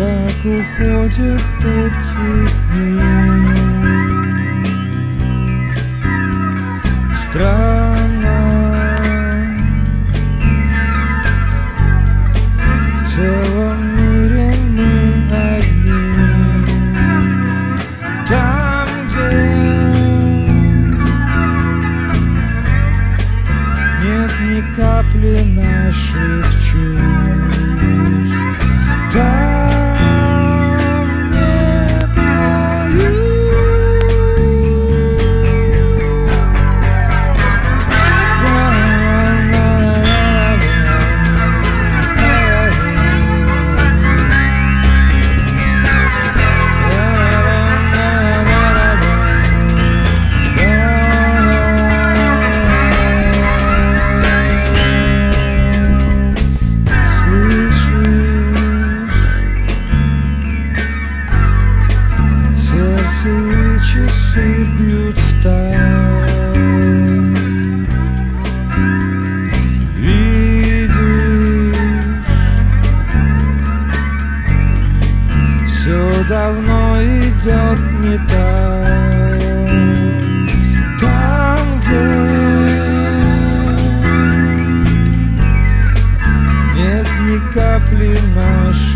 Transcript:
Как уходят эти дни, странно, в целом мире мы одни. Там, где нет ни капли наших чувств, там не поют. Сердце и часы бьют в такт. Видишь, все давно идет не так. Там, где нет ни капли нашей